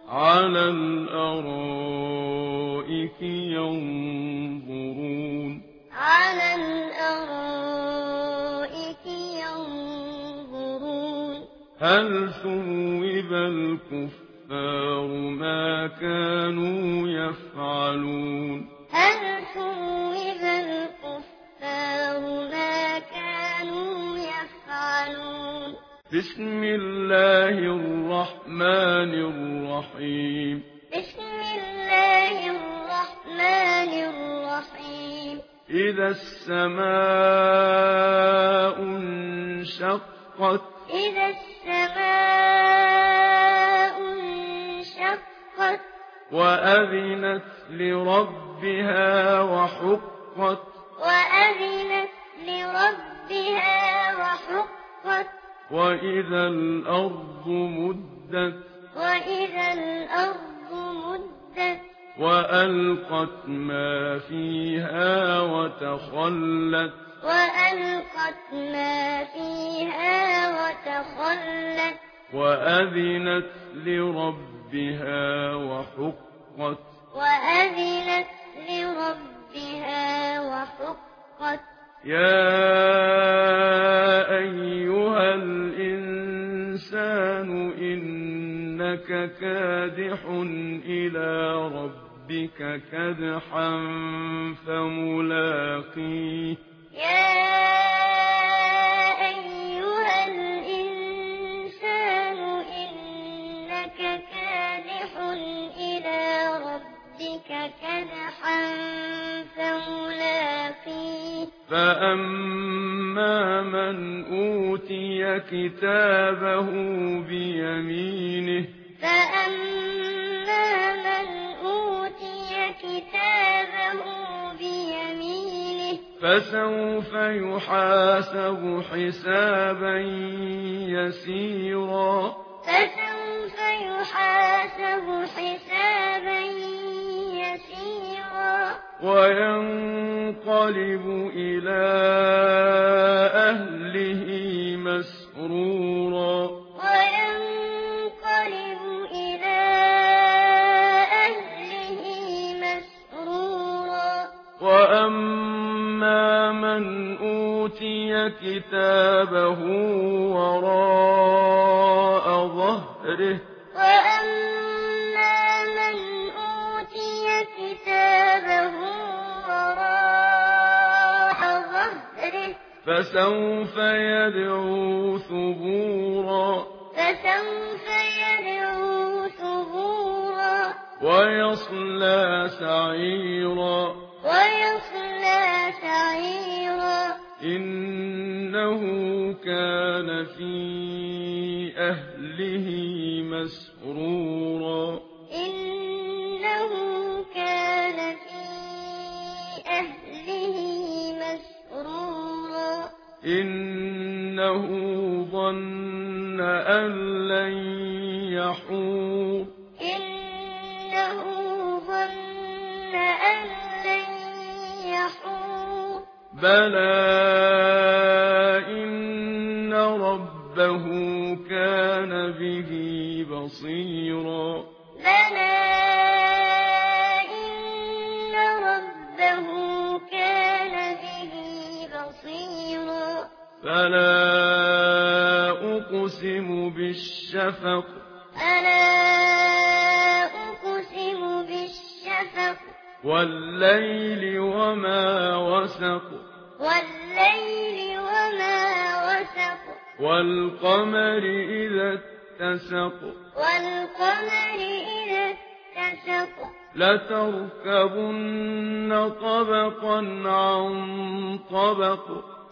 على الأرائك ينظرون على الأرائك ينظرون هل ثوب الكفار ما كانوا يفعلون هل ثوب الكفار ما كانوا يفعلون بسم الله الرحمن الرحيم بسم الله الرحمن الرحيم إذا السماء انشقت إذا السماء انشقت وأذنت لربها وحقت وأذنت لربها وحقت وإذا الأرض مدت وإذا الأرض مدت وألقت ما فيها وتخلت وألقت ما فيها وتخلت وأذنت لربها وحقت وأذنت لربها وحقت يا أيها الإنسان إنك كادح إلى ربك كدحا فملاقيه يا أيها الإنسان إنك كادح إلى ربك كدحا فملاقيه فأما من أوتي كتابه بيمينه فأما من أوتي كتابه بيمينه فسوف يحاسب حسابا يسيرا فسوف يحاسب حسابا يسيرا وينقلب إلى أهله مسرورا وينقلب إلى أهله مسرورا وأما من أوتي كتابه وراء ظهره وأما من أوتي كتابه وراء ظهره فسوف يدعو ثبورا فسوف يدعو ثبورا ويصلى سعيرا ويصلى سعيرا إنه كان في أهله مسرورا إنه كان في أهله مسرورا إنه ظن أن لن يحور إنه ظن أن لن يحور بلى إن ربه كان به بصيرا بلى إن ربه كان به بصيرا فلا أقسم بالشفق فلا أقسم بالشفق والليل وما وسق والليل وما وسق والقمر إذا اتسق والقمر إذا اتسق لتركبن طبقا عن طبق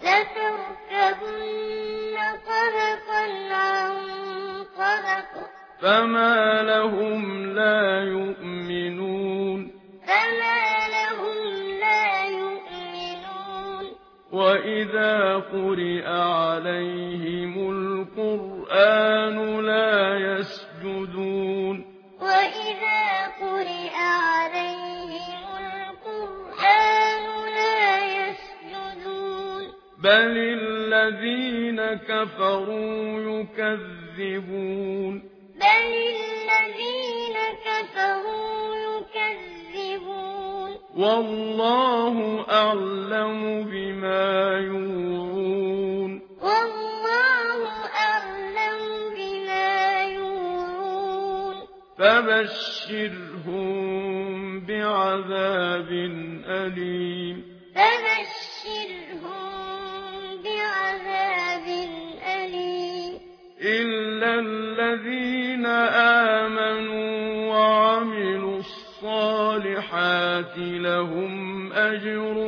لتركبن طبقا عن طبق فما لهم لا يؤمنون فما لهم لا يؤمنون وإذا قرئ عليهم القرآن لا يسجدون وإذا قرئ عليهم القرآن لا يسجدون بل الذين كفروا يكذبون بل الذين والله أعلم بما يوعون والله أعلم بما يوعون فبشرهم بعذاب أليم فبشرهم بعذاب أليم إلا الذين آمنوا وعملوا الصالحات لهم أجر